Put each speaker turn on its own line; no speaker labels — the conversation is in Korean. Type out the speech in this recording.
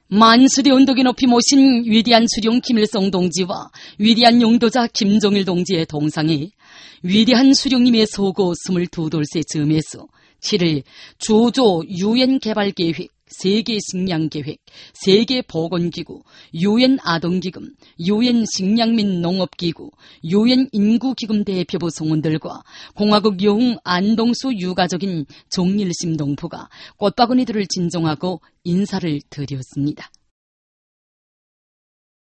만수리 언덕에 높이 모신 위대한 수령 김일성 동지와 위대한 용도자 김정일 동지의 동상이 위대한 수령님의 소고 22돌세 즈음에서 7일 주조 유엔 개발계획, 세계식량계획, 세계보건기구, 유엔 아동기금, 유엔 식량 및 농업기구, 유엔 인구기금 대표부 성원들과 공화국 영웅 안동수 유가족인 종일심 동포가 꽃바구니들을 진정하고 인사를 드렸습니다.